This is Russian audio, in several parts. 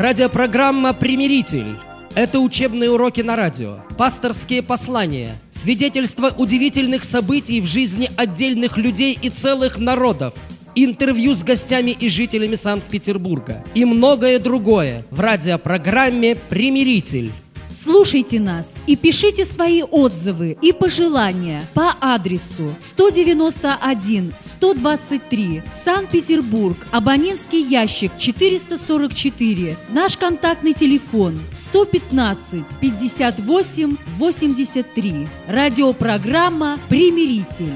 Радиопрограмма «Примиритель». Это учебные уроки на радио, пасторские послания, свидетельства удивительных событий в жизни отдельных людей и целых народов, интервью с гостями и жителями Санкт-Петербурга и многое другое в радиопрограмме «Примиритель». Слушайте нас и пишите свои отзывы и пожелания по адресу 191-123, Санкт-Петербург, абонентский ящик 444, наш контактный телефон 115-58-83. Радиопрограмма «Примиритель».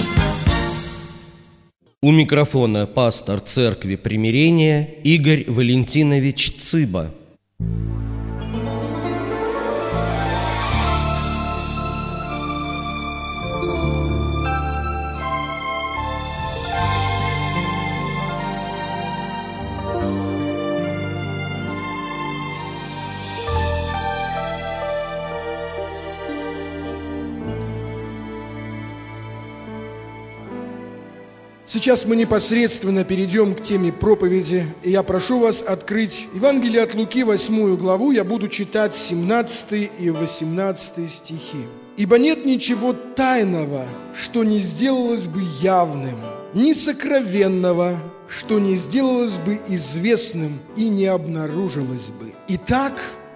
У микрофона пастор Церкви Примирения Игорь Валентинович Цыба. Сейчас мы непосредственно перейдем к теме проповеди, и я прошу вас открыть Евангелие от Луки, 8 главу, я буду читать 17 и 18 стихи. «Ибо нет ничего тайного, что не сделалось бы явным, ни сокровенного, что не сделалось бы известным и не обнаружилось бы. Итак,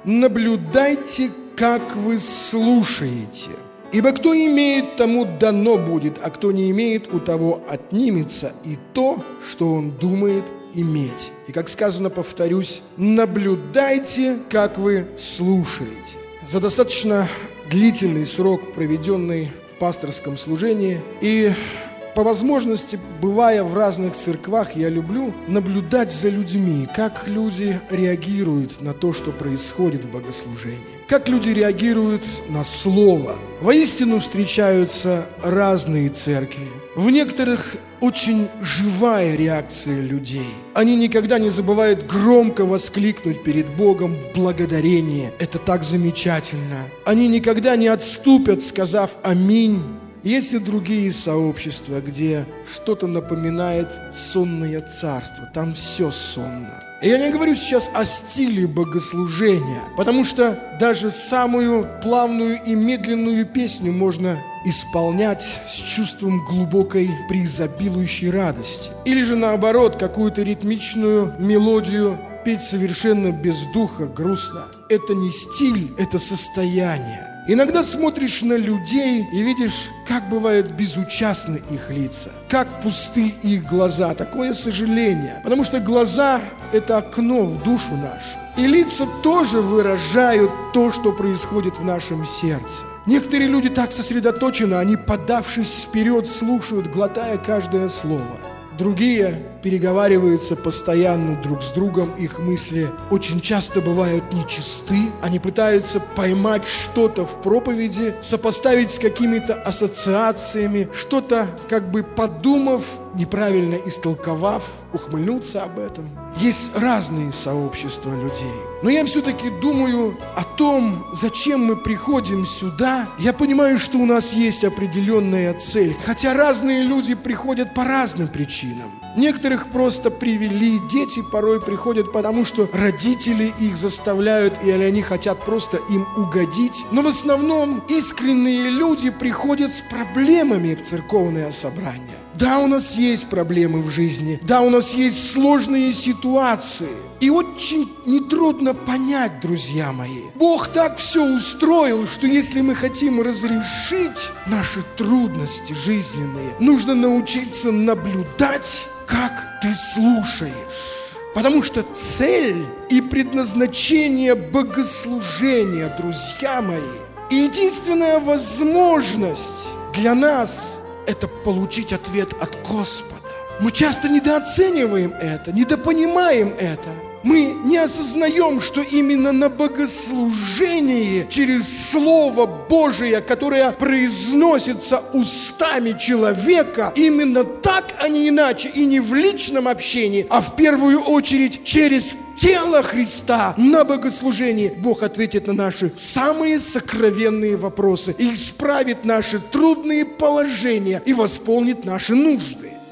наблюдайте, как вы слушаете». Ибо кто имеет, тому дано будет, а кто не имеет, у того отнимется и то, что он думает иметь. И, как сказано, повторюсь, наблюдайте, как вы слушаете. За достаточно длительный срок, проведенный в пасторском служении, и по возможности, бывая в разных церквах, я люблю наблюдать за людьми, как люди реагируют на то, что происходит в богослужении, как люди реагируют на слово. Воистину встречаются разные церкви. В некоторых очень живая реакция людей. Они никогда не забывают громко воскликнуть перед Богом в благодарении. Это так замечательно. Они никогда не отступят, сказав «Аминь». Есть и другие сообщества, где что-то напоминает сонное царство. Там все сонно. И я не говорю сейчас о стиле богослужения, потому что даже самую плавную и медленную песню можно исполнять с чувством глубокой преизобилующей радости. Или же наоборот, какую-то ритмичную мелодию петь совершенно без духа, грустно. Это не стиль, это состояние. Иногда смотришь на людей и видишь, как бывают безучастны их лица, как пусты их глаза. Такое сожаление, потому что глаза – это окно в душу нашу. И лица тоже выражают то, что происходит в нашем сердце. Некоторые люди так сосредоточены, они, подавшись вперед, слушают, глотая каждое слово. Другие переговариваются постоянно друг с другом, их мысли очень часто бывают нечисты. Они пытаются поймать что-то в проповеди, сопоставить с какими-то ассоциациями, что-то как бы подумав, неправильно истолковав, ухмыльнуться об этом. Есть разные сообщества людей. Но я все-таки думаю о том, зачем мы приходим сюда. Я понимаю, что у нас есть определенная цель, хотя разные люди приходят по разным причинам. Некоторых просто привели, дети порой приходят, потому что родители их заставляют, или они хотят просто им угодить. Но в основном искренние люди приходят с проблемами в церковное собрание. Да, у нас есть проблемы в жизни, да, у нас есть сложные ситуации. И очень нетрудно понять, друзья мои. Бог так все устроил, что если мы хотим разрешить наши трудности жизненные, нужно научиться наблюдать, как ты слушаешь. Потому что цель и предназначение богослужения, друзья мои, и единственная возможность для нас – это получить ответ от Господа. Мы часто недооцениваем это, недопонимаем это. Мы не осознаем, что именно на богослужении через Слово Божие, которое произносится устами человека, именно так, а не иначе, и не в личном общении, а в первую очередь через тело Христа на богослужении, Бог ответит на наши самые сокровенные вопросы и исправит наши трудные положения и восполнит наши нужды.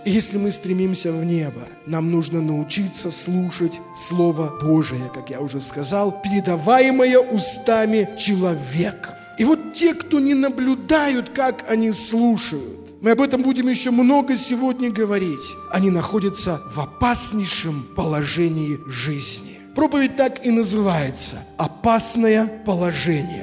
И если мы стремимся в небо, нам нужно научиться слушать Слово Божие, как я уже сказал, передаваемое устами человеков. И вот те, кто не наблюдают, как они слушают, мы об этом будем еще много сегодня говорить, они находятся в опаснейшем положении жизни. Проповедь так и называется «Опасное положение».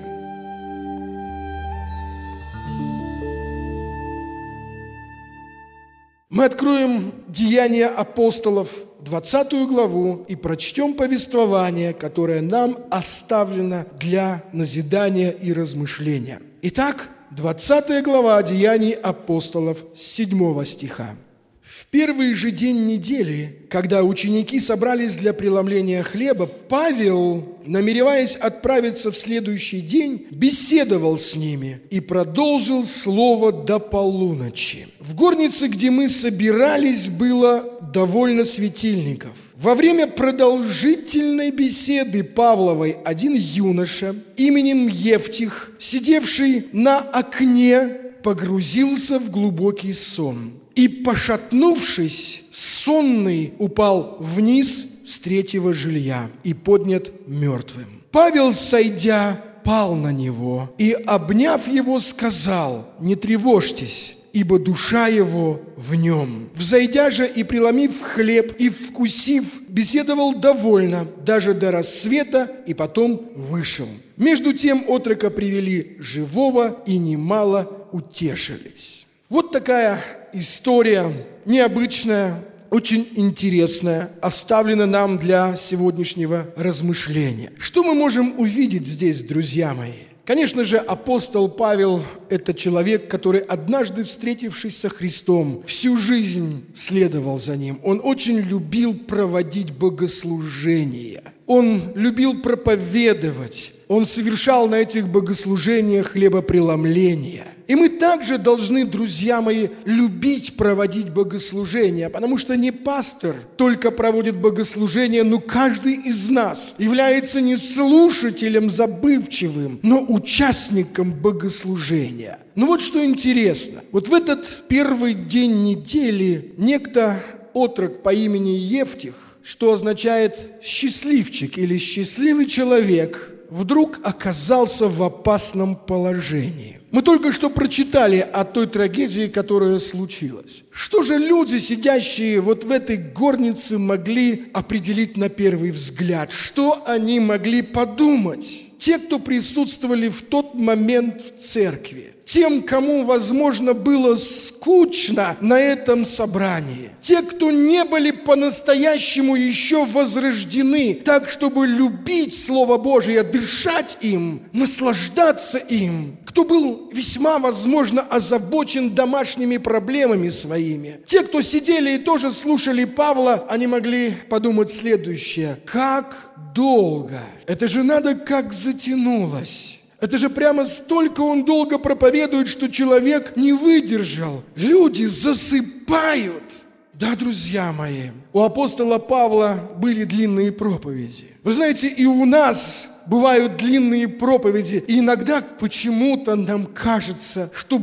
Мы откроем Деяния апостолов, 20 главу, и прочтем повествование, которое нам оставлено для назидания и размышления. Итак, 20 глава Деяний апостолов, с 7 стиха. В первый же день недели, когда ученики собрались для преломления хлеба, Павел, намереваясь отправиться в следующий день, беседовал с ними и продолжил слово до полуночи. В горнице, где мы собирались, было довольно светильников. Во время продолжительной беседы Павловой один юноша именем Евтих, сидевший на окне, погрузился в глубокий сон. И, пошатнувшись, сонный упал вниз с 3-го жилья и поднят мертвым. Павел, сойдя, пал на него и, обняв его, сказал: «Не тревожьтесь, ибо душа его в нем». Взойдя же и преломив хлеб и вкусив, беседовал довольно, даже до рассвета, и потом вышел. Между тем отрока привели живого, и немало утешились. Вот такая история необычная, очень интересная, оставлена нам для сегодняшнего размышления. Что мы можем увидеть здесь, друзья мои? Конечно же, апостол Павел – это человек, который, однажды встретившись со Христом, всю жизнь следовал за Ним. Он очень любил проводить богослужения. Он любил проповедовать. Он совершал на этих богослужениях хлебопреломления. И мы также должны, друзья мои, любить проводить богослужения, потому что не пастор только проводит богослужения, но каждый из нас является не слушателем забывчивым, но участником богослужения. Ну вот что интересно. Вот в этот первый день недели некто отрок по имени Евтих, что означает «счастливчик» или «счастливый человек», вдруг оказался в опасном положении. Мы только что прочитали о той трагедии, которая случилась. Что же люди, сидящие вот в этой горнице, могли определить на первый взгляд? Что они могли подумать? Те, кто присутствовали в тот момент в церкви. Тем, кому, возможно, было скучно на этом собрании. Те, кто не были по-настоящему еще возрождены, так, чтобы любить Слово Божие, дышать им, наслаждаться им. Кто был весьма, возможно, озабочен домашними проблемами своими. Те, кто сидели и тоже слушали Павла, они могли подумать следующее. Как долго? Это же надо, как затянулось. Это же прямо столько он долго проповедует, что человек не выдержал. Люди засыпают. Да, друзья мои, у апостола Павла были длинные проповеди. Вы знаете, и у нас бывают длинные проповеди. И иногда почему-то нам кажется, что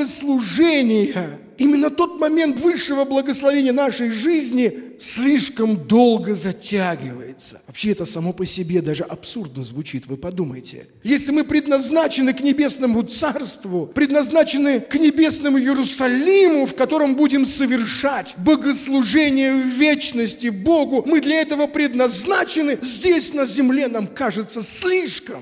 богослужение, именно тот момент высшего благословения нашей жизни, слишком долго затягивается. Вообще это само по себе даже абсурдно звучит, вы подумайте. Если мы предназначены к небесному царству, предназначены к небесному Иерусалиму, в котором будем совершать богослужение в вечности Богу, мы для этого предназначены, здесь на земле нам кажется слишком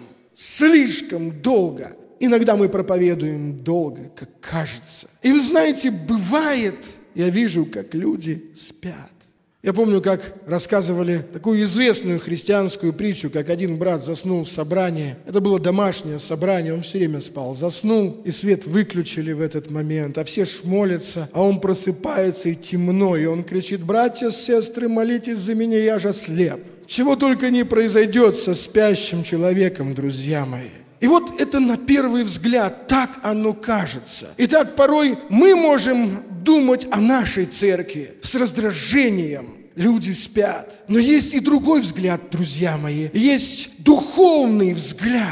долго. Иногда мы проповедуем долго, как кажется. И вы знаете, бывает, я вижу, как люди спят. Я помню, как рассказывали такую известную христианскую притчу, как один брат заснул в собрании. Это было домашнее собрание, он все время спал. Заснул, и свет выключили в этот момент, а все ж молятся, а он просыпается, и темно, и он кричит: «Братья, сестры, молитесь за меня, я же слеп». Чего только не произойдет со спящим человеком, друзья мои. И вот это на первый взгляд, так оно кажется. Итак, порой мы можем думать о нашей церкви с раздражением. Люди спят. Но есть и другой взгляд, друзья мои. Есть духовный взгляд.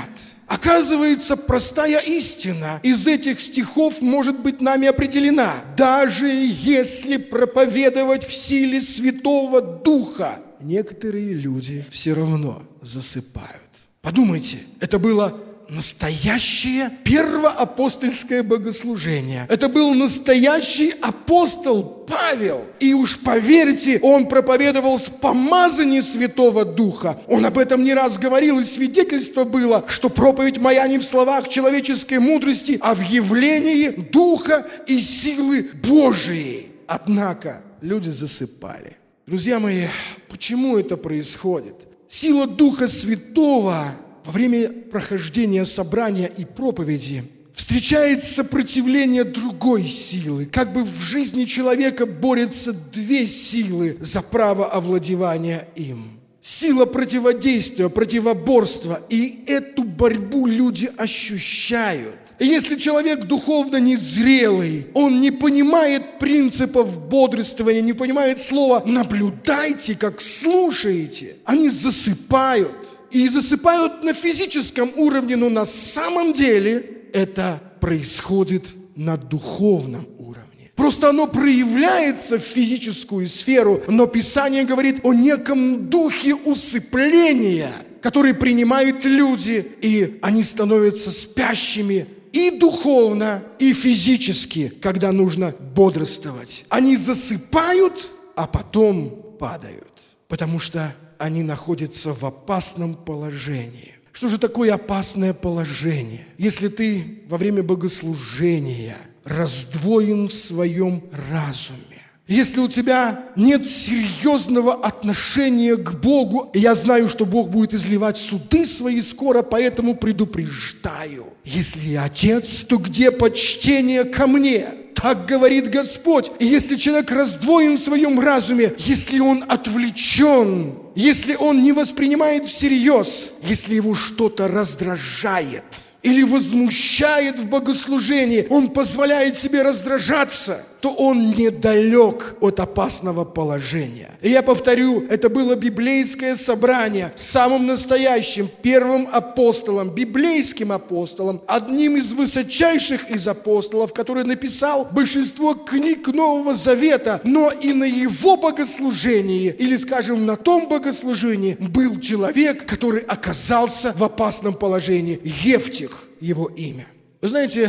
Оказывается, простая истина из этих стихов может быть нами определена. Даже если проповедовать в силе Святого Духа, некоторые люди все равно засыпают. Подумайте, это было настоящее первоапостольское богослужение. Это был настоящий апостол Павел. И уж поверьте, он проповедовал с помазанием Святого Духа. Он об этом не раз говорил, и свидетельство было, что проповедь моя не в словах человеческой мудрости, а в явлении Духа и силы Божией. Однако люди засыпали. Друзья мои, почему это происходит? Сила Духа Святого во время прохождения собрания и проповеди встречает сопротивление другой силы. Как бы в жизни человека борются две силы за право овладевания им. Сила противодействия, противоборства. И эту борьбу люди ощущают. И если человек духовно незрелый, он не понимает принципов бодрствования, не понимает слова «наблюдайте, как слушаете», они засыпают. И засыпают на физическом уровне, но на самом деле это происходит на духовном уровне. Просто оно проявляется в физическую сферу, но Писание говорит о неком духе усыпления, который принимают люди, и они становятся спящими и духовно, и физически, когда нужно бодрствовать. Они засыпают, а потом падают, потому что они находятся в опасном положении. Что же такое опасное положение? Если ты во время богослужения раздвоен в своем разуме, если у тебя нет серьезного отношения к Богу, и я знаю, что Бог будет изливать суды свои скоро, поэтому предупреждаю. Если я отец, то где почтение ко мне? Так говорит Господь. И если человек раздвоен в своем разуме, если он отвлечен, если он не воспринимает всерьез, если его что-то раздражает или возмущает в богослужении, он позволяет себе раздражаться, то он недалек от опасного положения. И я повторю, это было библейское собрание самым настоящим первым апостолом, библейским апостолом, одним из высочайших из апостолов, который написал большинство книг Нового Завета, но и на его богослужении, или, скажем, на том богослужении, был человек, который оказался в опасном положении. Евтих его имя. Вы знаете,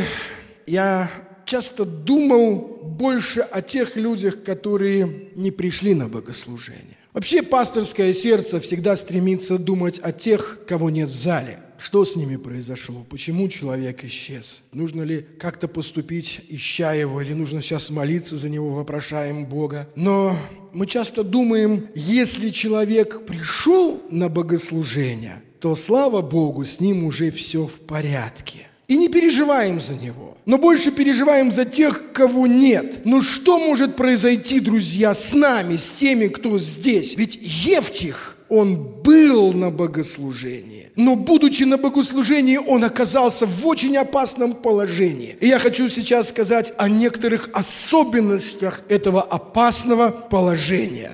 я часто думал больше о тех людях, которые не пришли на богослужение. Вообще пасторское сердце всегда стремится думать о тех, кого нет в зале. Что с ними произошло? Почему человек исчез? Нужно ли как-то поступить, ища его, или нужно сейчас молиться за него, вопрошаем Бога? Но мы часто думаем, если человек пришел на богослужение, то, слава Богу, с ним уже все в порядке. И не переживаем за него, но больше переживаем за тех, кого нет. Но что может произойти, друзья, с нами, с теми, кто здесь? Ведь Евтих, он был на богослужении, но, будучи на богослужении, он оказался в очень опасном положении. И я хочу сейчас сказать о некоторых особенностях этого опасного положения.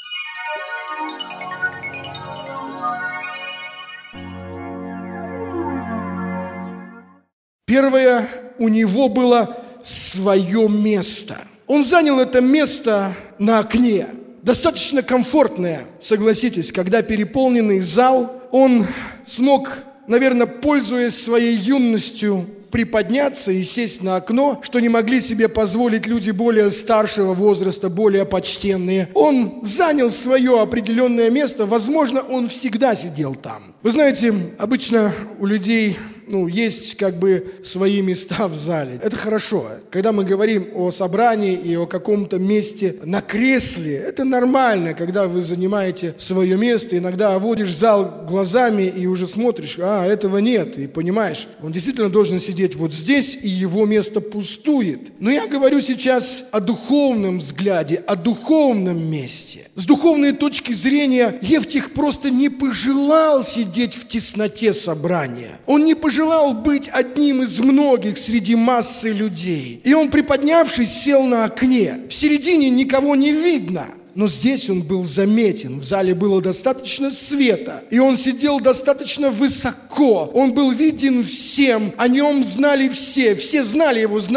Первое, у него было свое место. Он занял это место на окне. Достаточно комфортное, согласитесь, когда переполненный зал, он смог, наверное, пользуясь своей юностью, приподняться и сесть на окно, что не могли себе позволить люди более старшего возраста, более почтенные. Он занял свое определенное место, возможно, он всегда сидел там. Вы знаете, обычно у людей есть как бы свои места в зале. Это хорошо. Когда мы говорим о собрании и о каком-то месте на кресле, это нормально, когда вы занимаете свое место. Иногда водишь зал глазами и уже смотришь, этого нет. И понимаешь, он действительно должен сидеть вот здесь, и его место пустует. Но я говорю сейчас о духовном взгляде, о духовном месте. С духовной точки зрения Евтих просто не пожелал сидеть в тесноте собрания. Он не пожелал быть одним из многих среди массы людей. И он, приподнявшись, сел на окне. В середине никого не видно. Но здесь он был заметен, в зале было достаточно света, и он сидел достаточно высоко, он был виден всем, о нем знали все знали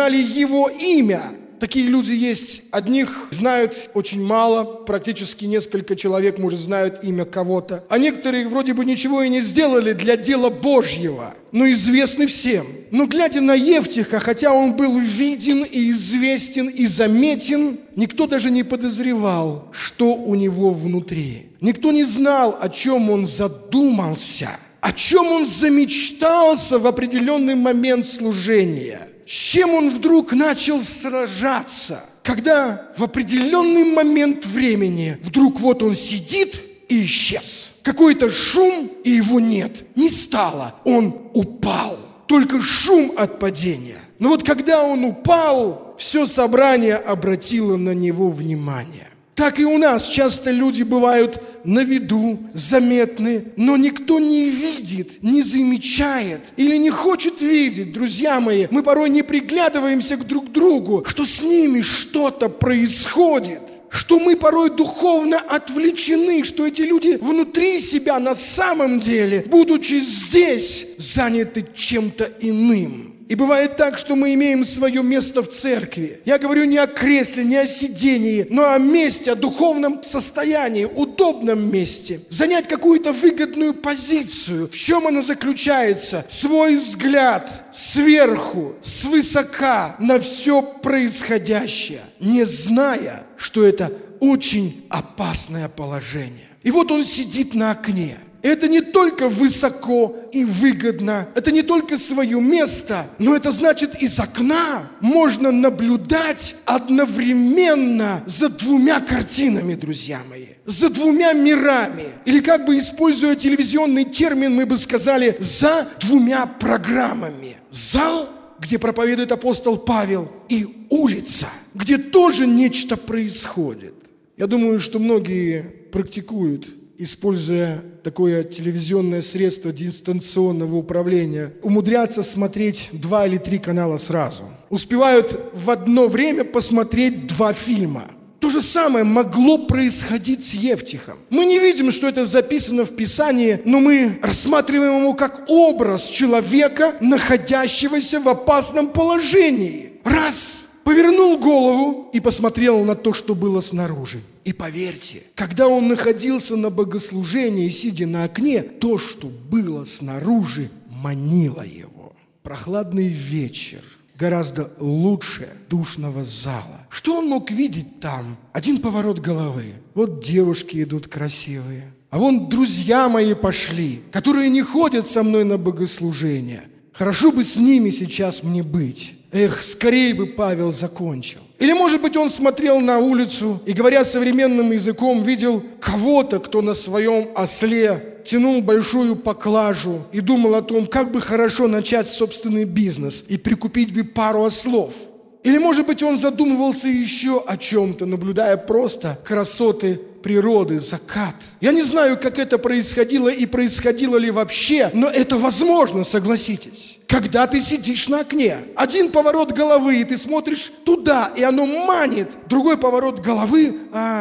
его имя. Такие люди есть, одних знают очень мало, практически несколько человек, может, знают имя кого-то. А некоторые вроде бы ничего и не сделали для дела Божьего, но известны всем. Но глядя на Евтиха, хотя он был виден и известен и заметен, никто даже не подозревал, что у него внутри. Никто не знал, о чем он задумался, о чем он замечтался в определенный момент служения. С чем он вдруг начал сражаться, когда в определенный момент времени вдруг вот он сидит и исчез. Какой-то шум, и его нет. Не стало, он упал. Только шум от падения. Но вот когда он упал, все собрание обратило на него внимание. Так и у нас часто люди бывают на виду, заметны, но никто не видит, не замечает или не хочет видеть. Друзья мои, мы порой не приглядываемся к друг другу, что с ними что-то происходит, что мы порой духовно отвлечены, что эти люди внутри себя на самом деле, будучи здесь, заняты чем-то иным. И бывает так, что мы имеем свое место в церкви. Я говорю не о кресле, не о сидении, но о месте, о духовном состоянии, удобном месте. Занять какую-то выгодную позицию. В чем она заключается? Свой взгляд сверху, свысока на все происходящее, не зная, что это очень опасное положение. И вот он сидит на окне. Это не только высоко и выгодно, это не только свое место, но это значит, из окна можно наблюдать одновременно за двумя картинами, друзья мои, за двумя мирами. Или как бы используя телевизионный термин, мы бы сказали, за двумя программами. Зал, где проповедует апостол Павел, и улица, где тоже нечто происходит. Я думаю, что многие практикуют, используя такое телевизионное средство дистанционного управления, умудряться смотреть 2 или 3 канала сразу. Успевают в одно время посмотреть 2 фильма. То же самое могло происходить с Евтихом. Мы не видим, что это записано в Писании, но мы рассматриваем его как образ человека, находящегося в опасном положении. Раз повернул голову и посмотрел на то, что было снаружи. И поверьте, когда он находился на богослужении, сидя на окне, то, что было снаружи, манило его. Прохладный вечер гораздо лучше душного зала. Что он мог видеть там? Один поворот головы. Вот девушки идут красивые. А вон друзья мои пошли, которые не ходят со мной на богослужение. Хорошо бы с ними сейчас мне быть. Эх, скорее бы Павел закончил. Или, может быть, он смотрел на улицу и, говоря современным языком, видел кого-то, кто на своем осле тянул большую поклажу и думал о том, как бы хорошо начать собственный бизнес и прикупить бы пару ослов. Или, может быть, он задумывался еще о чем-то, наблюдая просто красоты природы, закат. Я не знаю, как это происходило и происходило ли вообще, но это возможно, согласитесь. Когда ты сидишь на окне, один поворот головы, и ты смотришь туда, и оно манит. Другой поворот головы,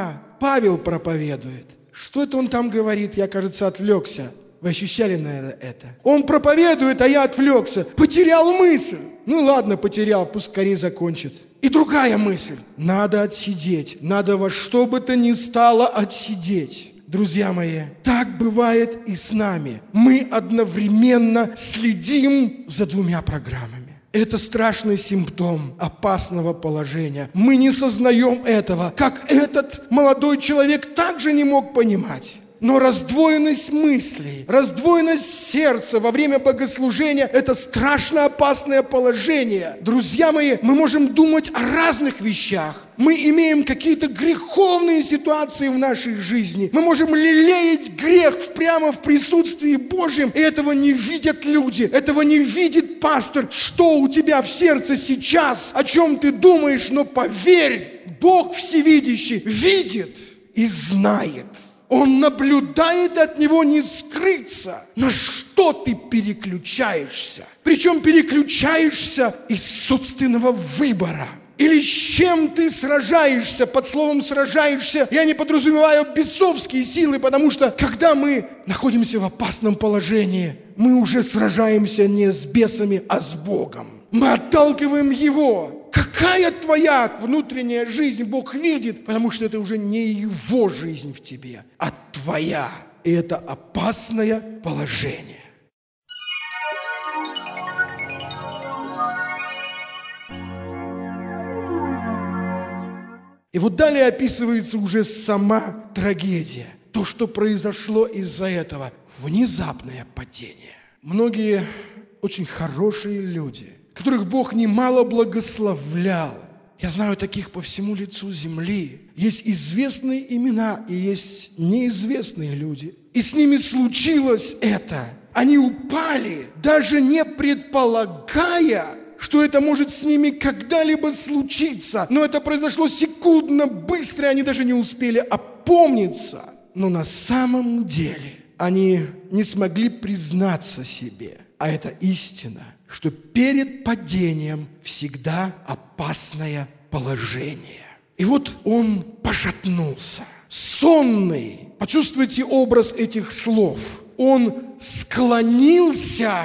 Павел проповедует. Что это он там говорит? Я, кажется, отвлекся. Вы ощущали, наверное, это? Он проповедует, а я отвлекся. Потерял мысль. Ну ладно, потерял, пусть скорее закончит. И другая мысль. Надо отсидеть. Надо во что бы то ни стало отсидеть. Друзья мои, так бывает и с нами. Мы одновременно следим за 2 программами. Это страшный симптом опасного положения. Мы не сознаем этого, как этот молодой человек также не мог понимать. Но раздвоенность мыслей, раздвоенность сердца во время богослужения – это страшно опасное положение. Друзья мои, мы можем думать о разных вещах. Мы имеем какие-то греховные ситуации в нашей жизни. Мы можем лелеять грех прямо в присутствии Божьем, и этого не видят люди, этого не видит пастор. Что у тебя в сердце сейчас, о чем ты думаешь, но поверь, Бог всевидящий видит и знает. Он наблюдает, от него не скрыться. На что ты переключаешься? Причем переключаешься из собственного выбора. Или с чем ты сражаешься? Под словом «сражаешься» я не подразумеваю бесовские силы, потому что, когда мы находимся в опасном положении, мы уже сражаемся не с бесами, а с Богом. Мы отталкиваем Его. Какая твоя внутренняя жизнь Бог видит, потому что это уже не Его жизнь в тебе, а твоя. И это опасное положение. И вот далее описывается уже сама трагедия. То, что произошло из-за этого. Внезапное падение. Многие очень хорошие люди, которых Бог немало благословлял. Я знаю таких по всему лицу земли. Есть известные имена и есть неизвестные люди. И с ними случилось это. Они упали, даже не предполагая, что это может с ними когда-либо случиться. Но это произошло секундно, быстро, и они даже не успели опомниться. Но на самом деле они не смогли признаться себе. А это истина, что перед падением всегда опасное положение. И вот он пошатнулся, сонный. Почувствуйте образ этих слов. Он склонился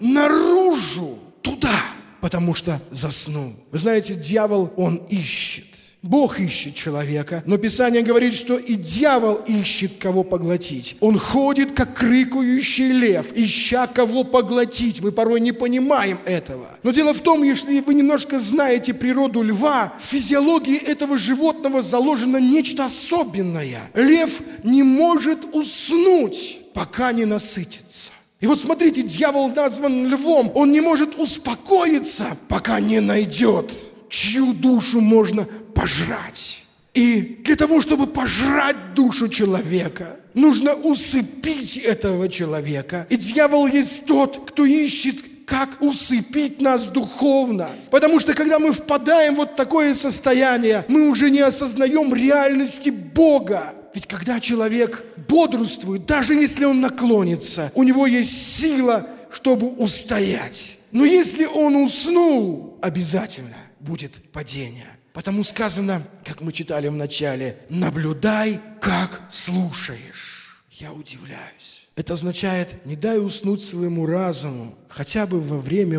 наружу, туда, потому что заснул. Вы знаете, дьявол, он ищет. Бог ищет человека, но Писание говорит, что и дьявол ищет, кого поглотить. Он ходит, как рыкающий лев, ища кого поглотить. Мы порой не понимаем этого. Но дело в том, если вы немножко знаете природу льва, в физиологии этого животного заложено нечто особенное. Лев не может уснуть, пока не насытится. И вот смотрите, дьявол назван львом. Он не может успокоиться, пока не найдет, чью душу можно пожрать. И для того, чтобы пожрать душу человека, нужно усыпить этого человека. И дьявол есть тот, кто ищет, как усыпить нас духовно. Потому что, когда мы впадаем в вот такое состояние, мы уже не осознаем реальности Бога. Ведь когда человек бодрствует, даже если он наклонится, у него есть сила, чтобы устоять. Но если он уснул, обязательно будет падение. Потому сказано, как мы читали в начале, наблюдай, как слушаешь. Я удивляюсь. Это означает, не дай уснуть своему разуму хотя бы во время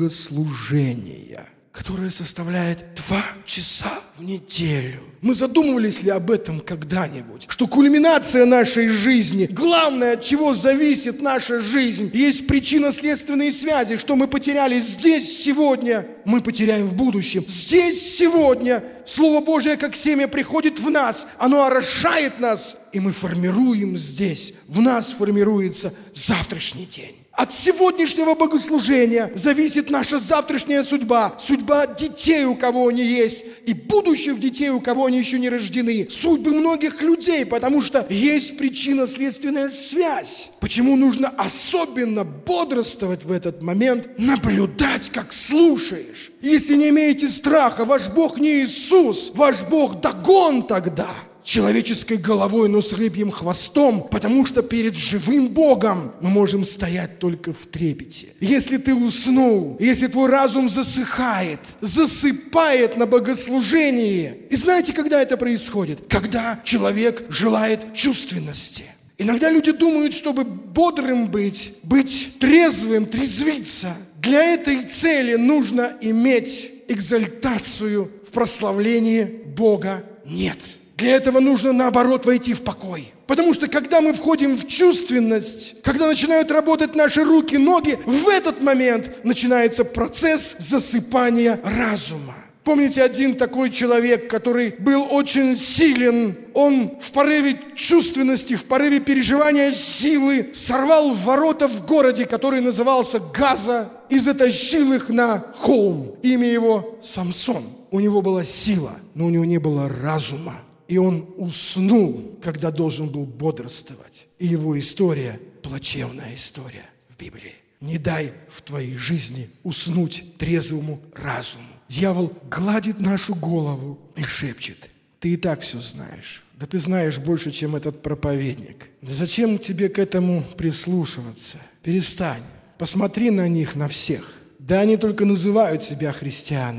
богослужения, которое составляет 2 часа в неделю. Мы задумывались ли об этом когда-нибудь? Что кульминация нашей жизни, главное, от чего зависит наша жизнь, есть причинно-следственные связи, что мы потеряли здесь сегодня, мы потеряем в будущем. Здесь сегодня Слово Божие, как семя, приходит в нас, оно орошает нас, и мы формируем здесь, в нас формируется завтрашний день. От сегодняшнего богослужения зависит наша завтрашняя судьба, судьба детей, у кого они есть, и будущих детей, у кого они еще не рождены, судьбы многих людей, потому что есть причинно-следственная связь. Почему нужно особенно бодрствовать в этот момент, наблюдать, как слушаешь. Если не имеете страха, ваш Бог не Иисус, ваш Бог Дагон тогда. Человеческой головой, но с рыбьим хвостом, потому что перед живым Богом мы можем стоять только в трепете. Если ты уснул, если твой разум засыхает, засыпает на богослужении. И знаете, когда это происходит? Когда человек желает чувственности. Иногда люди думают, чтобы бодрым быть трезвым, трезвиться. Для этой цели нужно иметь экзальтацию в прославлении Бога. Нет. Для этого нужно, наоборот, войти в покой. Потому что, когда мы входим в чувственность, когда начинают работать наши руки, ноги, в этот момент начинается процесс засыпания разума. Помните, один такой человек, который был очень силен, он в порыве чувственности, в порыве переживания силы сорвал ворота в городе, который назывался Газа, и затащил их на холм. Имя его Самсон. У него была сила, но у него не было разума. И он уснул, когда должен был бодрствовать. И его история – плачевная история в Библии. Не дай в твоей жизни уснуть трезвому разуму. Дьявол гладит нашу голову и шепчет: ты и так все знаешь. Да ты знаешь больше, чем этот проповедник. Да зачем тебе к этому прислушиваться? Перестань. Посмотри на них, на всех. Да они только называют себя христианами.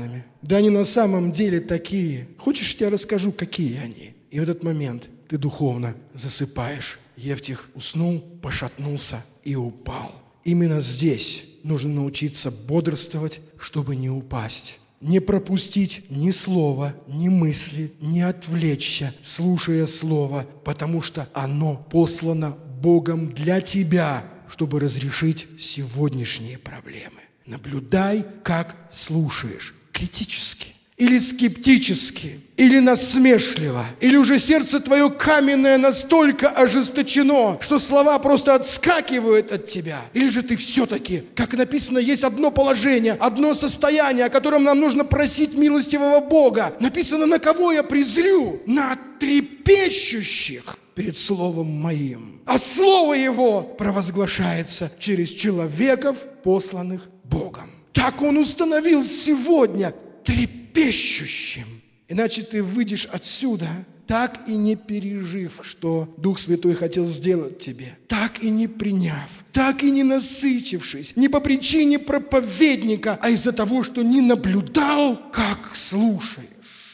Да они на самом деле такие. Хочешь, я тебе расскажу, какие они? И в этот момент ты духовно засыпаешь. Евтих уснул, пошатнулся и упал. Именно здесь нужно научиться бодрствовать, чтобы не упасть. Не пропустить ни слова, ни мысли, не отвлечься, слушая слово, потому что оно послано Богом для тебя, чтобы разрешить сегодняшние проблемы. Наблюдай, как слушаешь. Критически. Или скептически, или насмешливо, или уже сердце твое каменное настолько ожесточено, что слова просто отскакивают от тебя. Или же ты все-таки, как написано, есть одно положение, одно состояние, о котором нам нужно просить милостивого Бога. Написано, на кого я презрю? На трепещущих перед Словом Моим. А Слово Его провозглашается через человеков, посланных Богом. Так Он установил сегодня трепещущим. Иначе ты выйдешь отсюда, так и не пережив, что Дух Святой хотел сделать тебе, так и не приняв, так и не насытившись, не по причине проповедника, а из-за того, что не наблюдал, как слушаешь.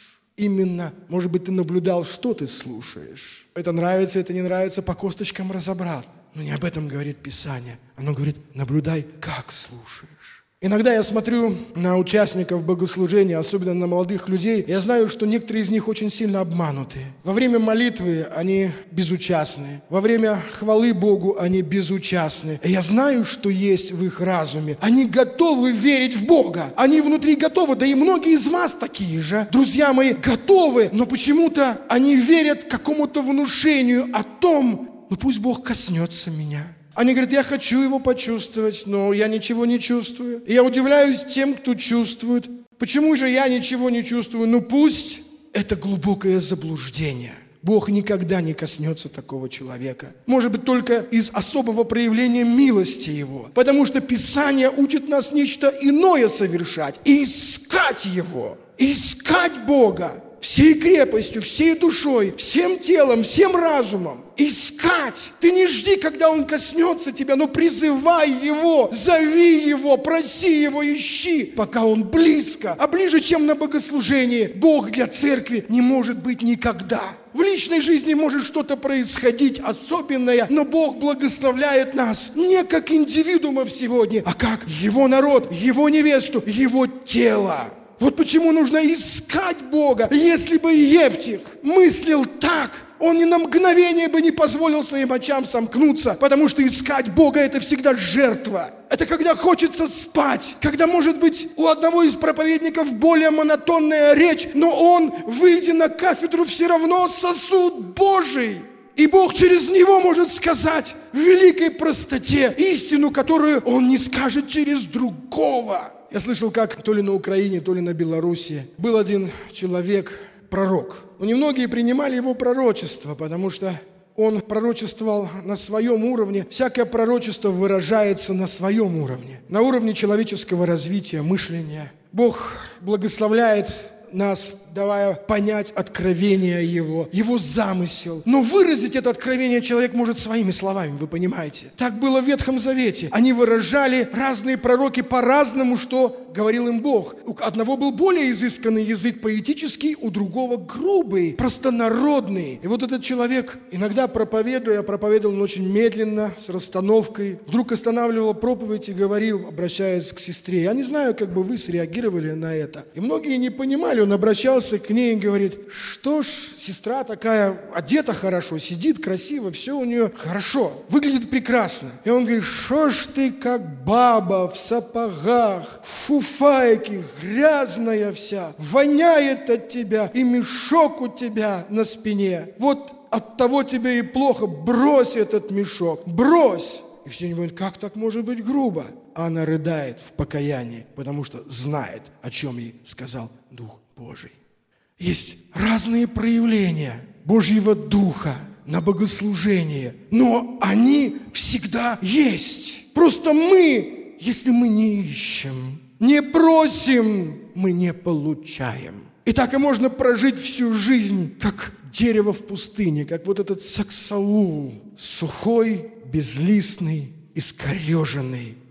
Именно, может быть, ты наблюдал, что ты слушаешь. Это нравится, это не нравится, по косточкам разобрал. Но не об этом говорит Писание. Оно говорит, наблюдай, как слушаешь. Иногда я смотрю на участников богослужения, особенно на молодых людей, я знаю, что некоторые из них очень сильно обмануты. Во время молитвы они безучастны, во время хвалы Богу они безучастны. Я знаю, что есть в их разуме. Они готовы верить в Бога, они внутри готовы, да и многие из вас такие же. Друзья мои, готовы, но почему-то они верят какому-то внушению о том, ну пусть Бог коснется меня. Они говорят, я хочу Его почувствовать, но я ничего не чувствую. И я удивляюсь тем, кто чувствует. Почему же я ничего не чувствую? Ну пусть это глубокое заблуждение. Бог никогда не коснется такого человека. Может быть, только из особого проявления милости Его. Потому что Писание учит нас нечто иное совершать. И искать Его. Искать Бога. Всей крепостью, всей душой, всем телом, всем разумом. Искать. Ты не жди, когда Он коснется тебя, но призывай Его, зови Его, проси Его, ищи, пока Он близко. А ближе, чем на богослужении, Бог для церкви не может быть никогда. В личной жизни может что-то происходить особенное, но Бог благословляет нас не как индивидуумов сегодня, а как Его народ, Его невесту, Его тело. Вот почему нужно искать Бога. Если бы Евтих мыслил так, он ни на мгновение бы не позволил своим очам сомкнуться, потому что искать Бога – это всегда жертва. Это когда хочется спать, когда, может быть, у одного из проповедников более монотонная речь, но он, выйдя на кафедру, все равно сосуд Божий. И Бог через него может сказать в великой простоте истину, которую Он не скажет через другого. Я слышал, как то ли на Украине, то ли на Белоруссии был один человек, пророк. Но немногие принимали его пророчество, потому что он пророчествовал на своем уровне. Всякое пророчество выражается на своем уровне, на уровне человеческого развития, мышления. Бог благословляет нас, давая понять откровение Его, Его замысел. Но выразить это откровение человек может своими словами, вы понимаете. Так было в Ветхом Завете. Они выражали, разные пророки, по-разному, что говорил им Бог. У одного был более изысканный язык, поэтический, у другого грубый, простонародный. И вот этот человек, иногда проповедовал он очень медленно, с расстановкой. Вдруг останавливал проповедь и говорил, обращаясь к сестре. Я не знаю, как бы вы среагировали на это. И многие не понимали. Он обращался к ней и говорит, что ж, сестра такая одета хорошо, сидит красиво, все у нее хорошо, выглядит прекрасно. И он говорит, что ж ты как баба в сапогах, в фуфайке, грязная вся, воняет от тебя, и мешок у тебя на спине. Вот от того тебе и плохо, брось этот мешок, брось. И все не понимают, как так может быть грубо? А она рыдает в покаянии, потому что знает, о чем ей сказал Дух Божий. Есть разные проявления Божьего Духа на богослужении, но они всегда есть. Просто мы, если мы не ищем, не просим, мы не получаем. И так и можно прожить всю жизнь, как дерево в пустыне, как вот этот саксаул, сухой, безлистный, искореженный.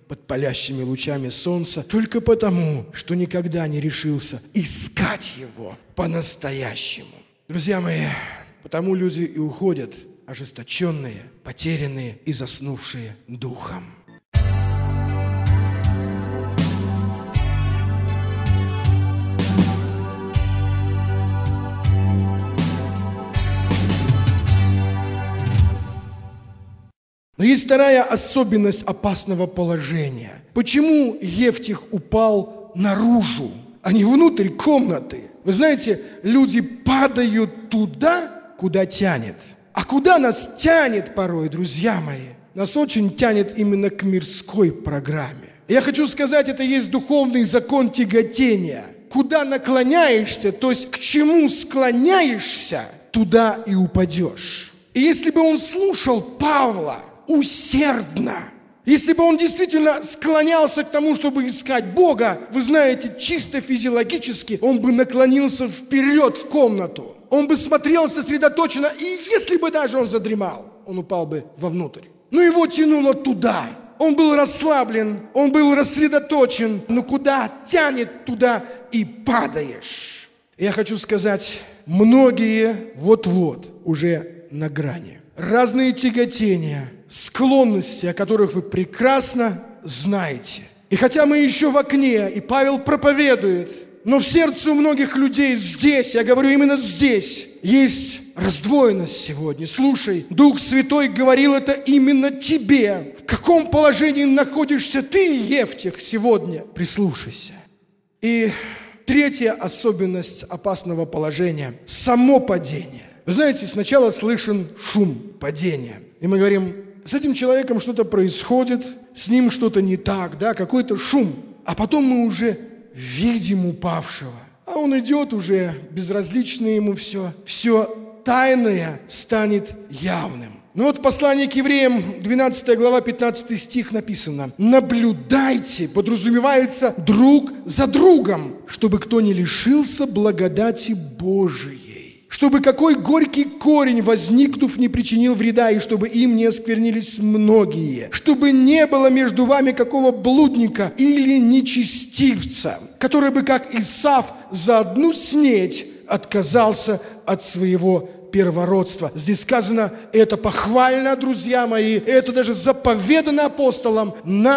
под палящими лучами солнца только потому, что никогда не решился искать Его по-настоящему. Друзья мои, потому люди и уходят ожесточенные, потерянные и заснувшие духом. Но есть вторая особенность опасного положения. Почему Евтих упал наружу, а не внутрь комнаты? Вы знаете, люди падают туда, куда тянет. А куда нас тянет порой, друзья мои? Нас очень тянет именно к мирской программе. Я хочу сказать, это есть духовный закон тяготения. Куда наклоняешься, то есть к чему склоняешься, туда и упадешь. И если бы он слушал Павла усердно, если бы он действительно склонялся к тому, чтобы искать Бога, вы знаете, чисто физиологически, он бы наклонился вперед в комнату. Он бы смотрел сосредоточенно, и если бы даже он задремал, он упал бы вовнутрь. Но его тянуло туда. Он был расслаблен, он был рассредоточен. Но куда тянет, туда и падаешь. Я хочу сказать, многие вот-вот уже на грани. Разные тяготения, склонности, о которых вы прекрасно знаете. И хотя мы еще в окне, и Павел проповедует, но в сердце у многих людей здесь, я говорю именно здесь, есть раздвоенность сегодня. Слушай, Дух Святой говорил это именно тебе. В каком положении находишься ты, Евтих, сегодня? Прислушайся. И третья особенность опасного положения – само падение. Вы знаете, сначала слышен шум падения. И мы говорим, с этим человеком что-то происходит, с ним что-то не так, да, какой-то шум. А потом мы уже видим упавшего. А он идет уже, безразлично ему все. Все тайное станет явным. Ну вот в послании к евреям, 12 глава, 15 стих написано: «Наблюдайте», подразумевается, друг за другом, чтобы кто не лишился благодати Божией. Чтобы какой горький корень, возникнув, не причинил вреда, и чтобы им не осквернились многие. Чтобы не было между вами какого блудника или нечестивца, который бы, как Исав, за одну снеть отказался от своего первородства. Здесь сказано, это похвально, друзья мои, это даже заповедано апостолом.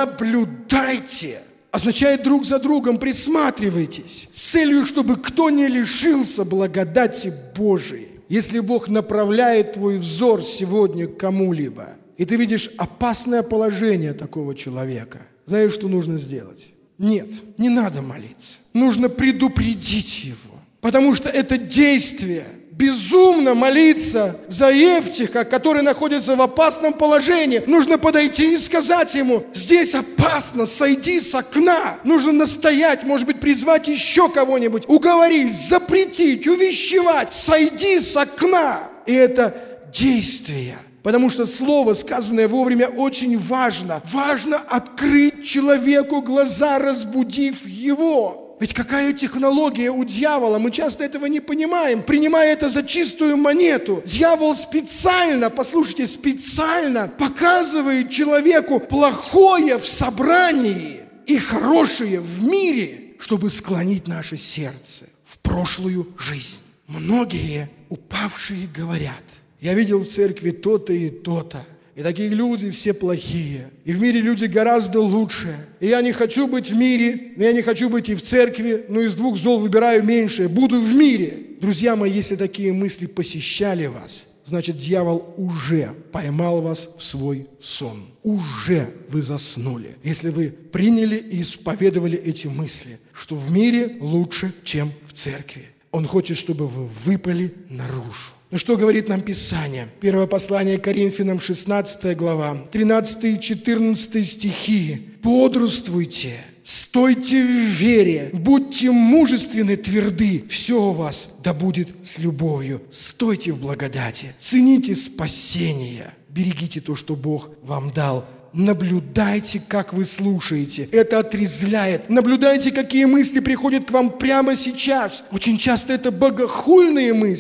Наблюдайте. Означает друг за другом, присматривайтесь, с целью, чтобы кто не лишился благодати Божией. Если Бог направляет твой взор сегодня к кому-либо, и ты видишь опасное положение такого человека, знаешь, что нужно сделать? Нет, не надо молиться. Нужно предупредить его, потому что это действие. Безумно молиться за Евтиха, который находится в опасном положении. Нужно подойти и сказать ему: здесь опасно, сойди с окна. Нужно настоять, может быть, призвать еще кого-нибудь, уговорить, запретить, увещевать. Сойди с окна. И это действие. Потому что слово, сказанное вовремя, очень важно. Важно открыть человеку глаза, разбудив его. Ведь какая технология у дьявола, мы часто этого не понимаем, принимая это за чистую монету. Дьявол специально, послушайте, специально показывает человеку плохое в собрании и хорошее в мире, чтобы склонить наше сердце в прошлую жизнь. Многие упавшие говорят: я видел в церкви то-то и то-то. И такие люди все плохие. И в мире люди гораздо лучше. И я не хочу быть в мире, но я не хочу быть и в церкви, но из двух зол выбираю меньшее. Буду в мире. Друзья мои, если такие мысли посещали вас, значит, дьявол уже поймал вас в свой сон. Уже вы заснули. Если вы приняли и исповедовали эти мысли, что в мире лучше, чем в церкви. Он хочет, чтобы вы выпали наружу. Ну что говорит нам Писание? Первое послание к Коринфянам, 16 глава, 13 и 14 стихи. «Бодрствуйте, стойте в вере, будьте мужественны, тверды, все у вас да будет с любовью. Стойте в благодати, цените спасение, берегите то, что Бог вам дал». Наблюдайте, как вы слушаете. Это отрезвляет. Наблюдайте, какие мысли приходят к вам прямо сейчас. Очень часто это богохульные мысли.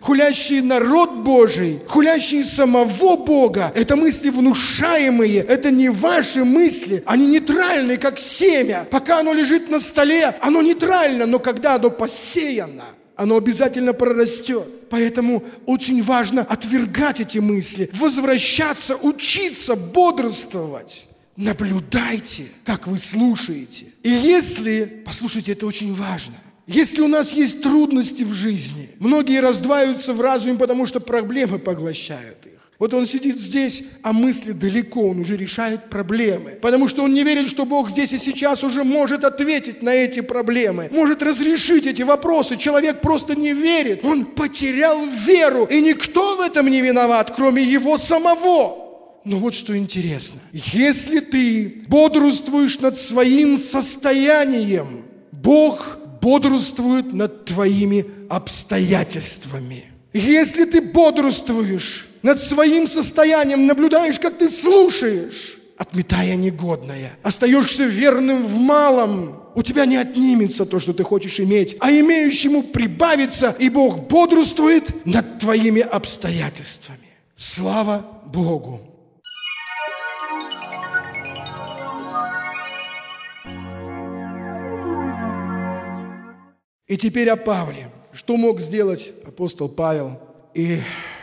хулящие народ Божий, хулящие самого Бога. Это мысли внушаемые, это не ваши мысли. Они нейтральны, как семя. Пока оно лежит на столе, оно нейтрально, но когда оно посеяно, оно обязательно прорастет. Поэтому очень важно отвергать эти мысли, возвращаться, учиться, бодрствовать. Наблюдайте, как вы слушаете. И если, послушайте, это очень важно, если у нас есть трудности в жизни, многие раздваиваются в разуме, потому что проблемы поглощают их. Вот он сидит здесь, а мысли далеко, он уже решает проблемы. Потому что он не верит, что Бог здесь и сейчас уже может ответить на эти проблемы, может разрешить эти вопросы. Человек просто не верит, он потерял веру, и никто в этом не виноват, кроме его самого. Но вот что интересно, если ты бодрствуешь над своим состоянием, Бог бодрствует над твоими обстоятельствами. Если ты бодрствуешь над своим состоянием, наблюдаешь, как ты слушаешь, отметая негодное, остаешься верным в малом, у тебя не отнимется то, что ты хочешь иметь, а имеющему прибавится, и Бог бодрствует над твоими обстоятельствами. Слава Богу! И теперь о Павле. Что мог сделать апостол Павел и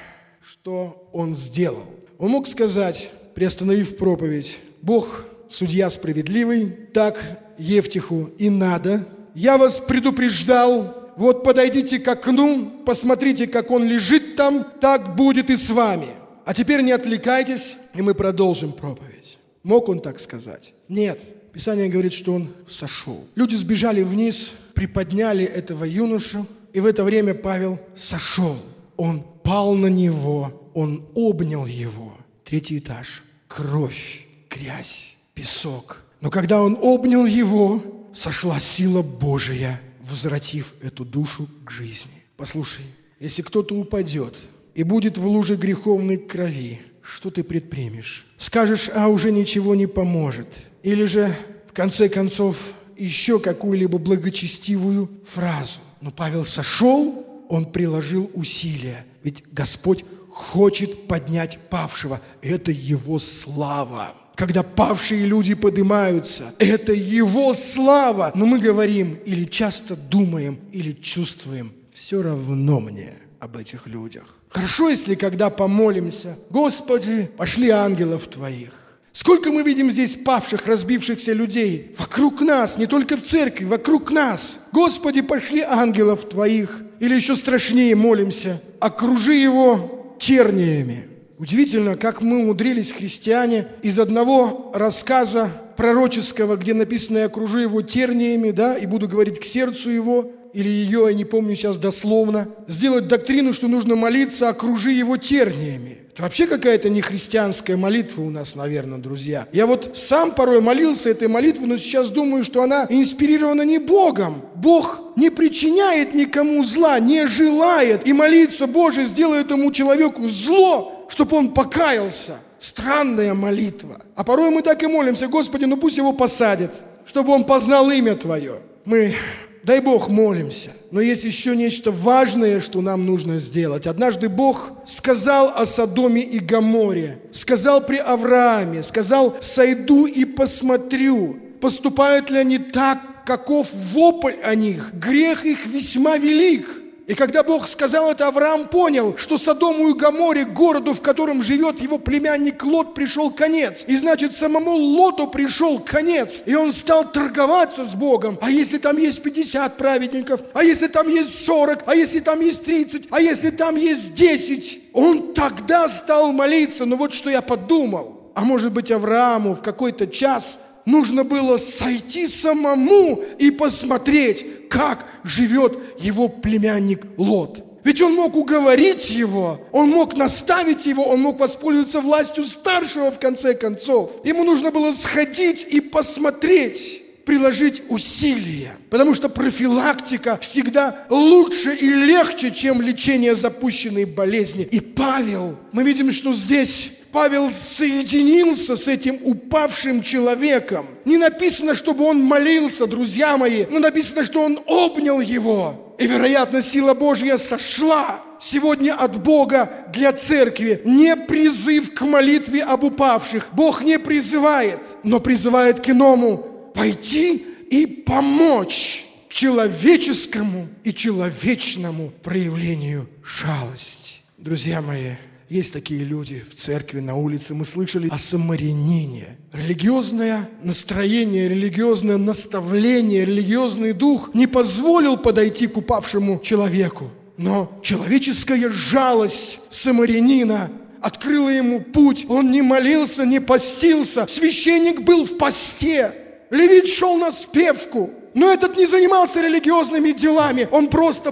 что он сделал? Он мог сказать, приостановив проповедь: «Бог, судья справедливый, так Евтиху и надо. Я вас предупреждал, вот подойдите к окну, посмотрите, как он лежит там, так будет и с вами. А теперь не отвлекайтесь, и мы продолжим проповедь». Мог он так сказать? Нет. Писание говорит, что он сошел. Люди сбежали вниз, приподняли этого юношу, и в это время Павел сошел. Он пал на него, он обнял его. 3-й этаж. Кровь, грязь, песок. Но когда он обнял его, сошла сила Божия, возвратив эту душу к жизни. Послушай, если кто-то упадет и будет в луже греховной крови, что ты предпримешь? Скажешь: а уже ничего не поможет. Или же, в конце концов, еще какую-либо благочестивую фразу. Но Павел сошел, он приложил усилия. Ведь Господь хочет поднять павшего. Это Его слава. Когда павшие люди поднимаются, это Его слава. Но мы говорим или часто думаем, или чувствуем: все равно мне об этих людях. Хорошо, если когда помолимся: Господи, пошли ангелов Твоих. Сколько мы видим здесь павших, разбившихся людей вокруг нас, не только в церкви, вокруг нас. Господи, пошли ангелов Твоих. Или еще страшнее молимся: окружи его терниями. Удивительно, как мы умудрились, христиане, из одного рассказа пророческого, где написано: «Я окружу его терниями», да, и буду говорить к сердцу его, или ее, я не помню сейчас дословно, сделать доктрину, что нужно молиться: окружи его терниями. Это вообще какая-то нехристианская молитва у нас, наверное, друзья. Я вот сам порой молился этой молитвой, но сейчас думаю, что она инспирирована не Богом. Бог не причиняет никому зла, не желает. И молиться: Боже, сделай этому человеку зло, чтобы он покаялся. Странная молитва. А порой мы так и молимся: Господи, ну пусть его посадят, чтобы он познал имя Твое. Мы, дай Бог, молимся. Но есть еще нечто важное, что нам нужно сделать. Однажды Бог сказал о Содоме и Гоморе, сказал при Аврааме, сказал: «Сойду и посмотрю, поступают ли они так, каков вопль о них, грех их весьма велик». И когда Бог сказал это, Авраам понял, что Содому и Гоморе, городу, в котором живет его племянник Лот, пришел конец. И значит, самому Лоту пришел конец. И он стал торговаться с Богом. А если там есть 50 праведников? А если там есть 40? А если там есть 30? А если там есть 10? Он тогда стал молиться. Но вот что я подумал. А может быть, Аврааму в какой-то час нужно было сойти самому и посмотреть, как живет его племянник Лот. Ведь он мог уговорить его, он мог наставить его, он мог воспользоваться властью старшего в конце концов. Ему нужно было сходить и посмотреть, приложить усилия. Потому что профилактика всегда лучше и легче, чем лечение запущенной болезни. И Павел, мы видим, что здесь Павел соединился с этим упавшим человеком. Не написано, чтобы он молился, друзья мои, но написано, что он обнял его. И, вероятно, сила Божья сошла сегодня от Бога для церкви. Не призыв к молитве об упавших. Бог не призывает, но призывает к иному: пойти и помочь человеческому и человечному проявлению жалости. Друзья мои, есть такие люди в церкви, на улице. Мы слышали о самарянине. Религиозное настроение, религиозное наставление, религиозный дух не позволил подойти к упавшему человеку. Но человеческая жалость самарянина открыла ему путь. Он не молился, не постился. Священник был в посте. Левит шел на спевку. Но этот не занимался религиозными делами. Он просто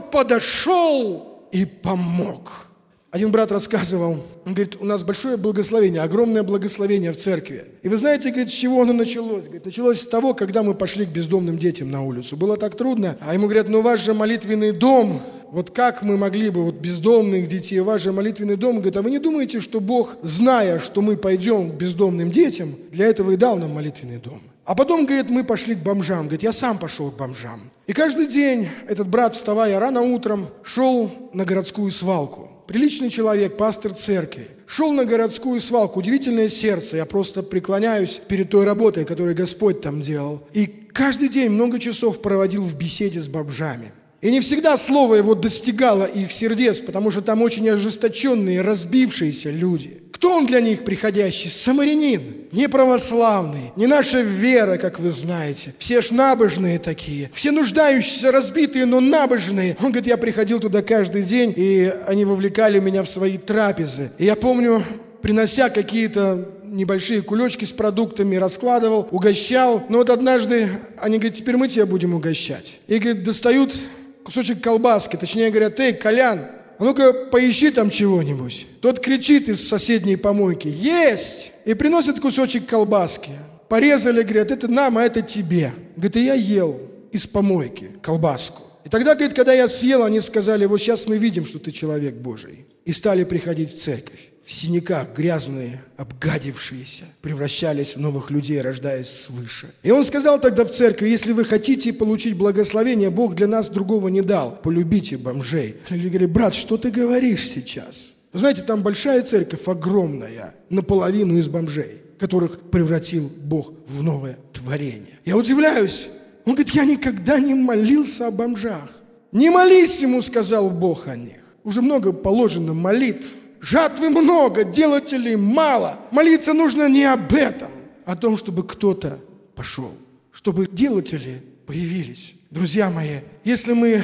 подошел и помог. Один брат рассказывал, он говорит: у нас большое благословение, огромное благословение в церкви. И вы знаете, говорит, с чего оно началось? Говорит, началось с того, когда мы пошли к бездомным детям на улицу. Было так трудно. А ему говорят: ну у вас же молитвенный дом. Вот как мы могли бы, вот бездомных детей, у вас же молитвенный дом. Говорит, а вы не думаете, что Бог, зная, что мы пойдем к бездомным детям, для этого и дал нам молитвенный дом? А потом, говорит, мы пошли к бомжам. Говорит, я сам пошел к бомжам. И каждый день этот брат, вставая рано утром, шел на городскую свалку. Приличный человек, пастор церкви. Шел на городскую свалку. Удивительное сердце. Я просто преклоняюсь перед той работой, которую Господь там делал. И каждый день много часов проводил в беседе с бомжами. И не всегда слово его достигало их сердец, потому что там очень ожесточенные, разбившиеся люди. Кто он для них приходящий? Самарянин, не православный, не наша вера, как вы знаете. Все ж набожные такие, все нуждающиеся, разбитые, но набожные. Он говорит, я приходил туда каждый день, и они вовлекали меня в свои трапезы. И я помню, принося какие-то небольшие кулечки с продуктами, раскладывал, угощал. Но вот однажды они говорят, теперь мы тебя будем угощать. И, говорит, достают кусочек колбаски, точнее говорят, эй, Колян, а ну-ка поищи там чего-нибудь. Тот кричит из соседней помойки, есть! И приносит кусочек колбаски. Порезали, говорят, это нам, а это тебе. Говорит, и я ел из помойки колбаску. И тогда, говорит, когда я съел, они сказали, вот сейчас мы видим, что ты человек Божий. И стали приходить в церковь. В синяках, грязные, обгадившиеся, превращались в новых людей, рождаясь свыше. И он сказал тогда в церкви, если вы хотите получить благословение, Бог для нас другого не дал. Полюбите бомжей. Или говорит, брат, что ты говоришь сейчас? Вы знаете, там большая церковь, огромная, наполовину из бомжей, которых превратил Бог в новое творение. Я удивляюсь. Он говорит, я никогда не молился о бомжах. Не молись ему, сказал Бог о них. Уже много положено молитв. Жатвы много, делателей мало. Молиться нужно не об этом, а о том, чтобы кто-то пошел, чтобы делатели появились. Друзья мои, если мы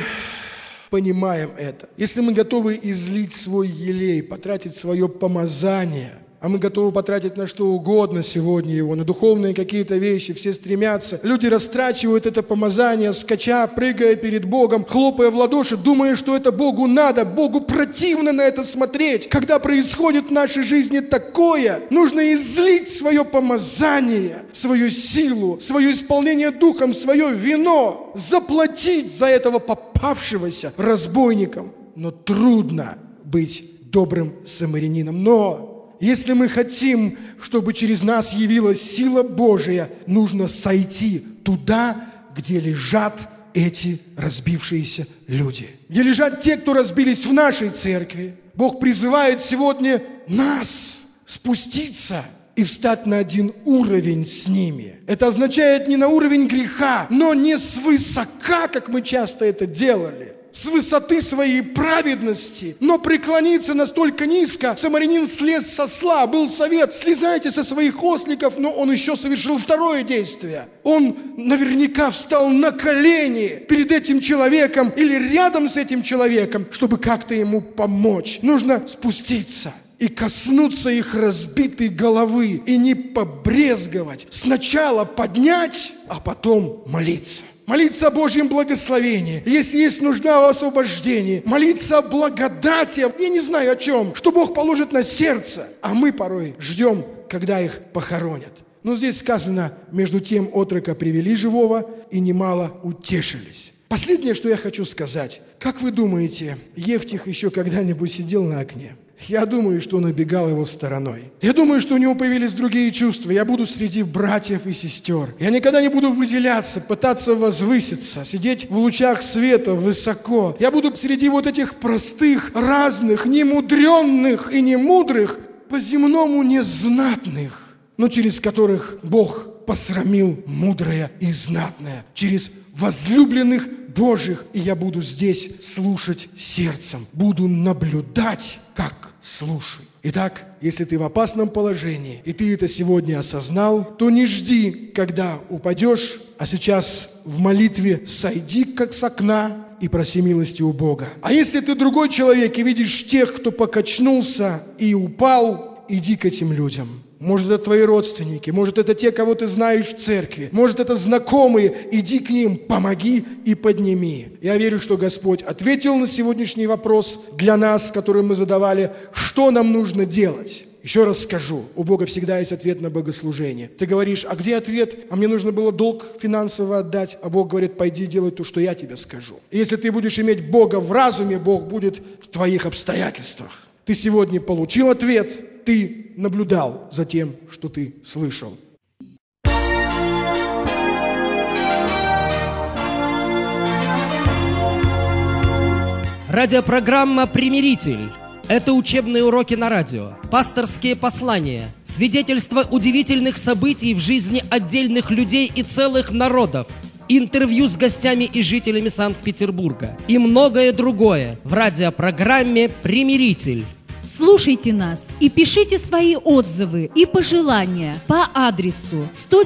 понимаем это, если мы готовы излить свой елей, потратить свое помазание, а мы готовы потратить на что угодно сегодня его, на духовные какие-то вещи, все стремятся. Люди растрачивают это помазание, скача, прыгая перед Богом, хлопая в ладоши, думая, что это Богу надо. Богу противно на это смотреть. Когда происходит в нашей жизни такое, нужно излить свое помазание, свою силу, свое исполнение духом, свое вино, заплатить за этого попавшегося разбойником. Но трудно быть добрым самарянином. Но если мы хотим, чтобы через нас явилась сила Божия, нужно сойти туда, где лежат эти разбившиеся люди. Где лежат те, кто разбились в нашей церкви. Бог призывает сегодня нас спуститься и встать на один уровень с ними. Это означает не на уровень греха, но не свысока, как мы часто это делали, с высоты своей праведности, но преклониться настолько низко. Самарянин слез со осла, был совет, слезайте со своих осликов, но он еще совершил второе действие. Он наверняка встал на колени перед этим человеком или рядом с этим человеком, чтобы как-то ему помочь. Нужно спуститься и коснуться их разбитой головы, и не побрезговать. Сначала поднять, а потом молиться. Молиться о Божьем благословении. Если есть нужда в освобождении, молиться о благодати, я не знаю о чем, что Бог положит на сердце. А мы порой ждем, когда их похоронят. Но здесь сказано, между тем отрока привели живого и немало утешились. Последнее, что я хочу сказать. Как вы думаете, Евтих еще когда-нибудь сидел на окне? Я думаю, что он оббегал его стороной. Я думаю, что у него появились другие чувства. Я буду среди братьев и сестер. Я никогда не буду выделяться, пытаться возвыситься, сидеть в лучах света высоко. Я буду среди вот этих простых, разных, немудренных и немудрых, по-земному незнатных, но через которых Бог посрамил мудрое и знатное, через возлюбленных Божьих, и я буду здесь слушать сердцем, буду наблюдать, как слушаю. Итак, если ты в опасном положении, и ты это сегодня осознал, то не жди, когда упадешь, а сейчас в молитве сойди как с окна и проси милости у Бога. А если ты другой человек и видишь тех, кто покачнулся и упал, иди к этим людям. Может, это твои родственники, может, это те, кого ты знаешь в церкви, может, это знакомые. Иди к ним, помоги и подними. Я верю, что Господь ответил на сегодняшний вопрос для нас, который мы задавали, что нам нужно делать. Еще раз скажу, у Бога всегда есть ответ на богослужение. Ты говоришь, а где ответ? А мне нужно было долг финансово отдать. А Бог говорит, пойди делай то, что я тебе скажу. И если ты будешь иметь Бога в разуме, Бог будет в твоих обстоятельствах. Ты сегодня получил ответ, ты наблюдал за тем, что ты слышал. Радиопрограмма «Примиритель». Это учебные уроки на радио, пасторские послания, свидетельства удивительных событий в жизни отдельных людей и целых народов, интервью с гостями и жителями Санкт-Петербурга и многое другое в радиопрограмме «Примиритель». Слушайте нас и пишите свои отзывы и пожелания по адресу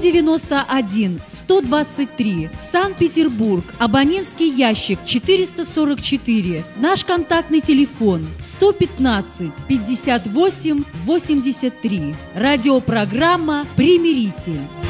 191-123, Санкт-Петербург, абонентский ящик 444, наш контактный телефон 115-58-83, радиопрограмма «Примиритель».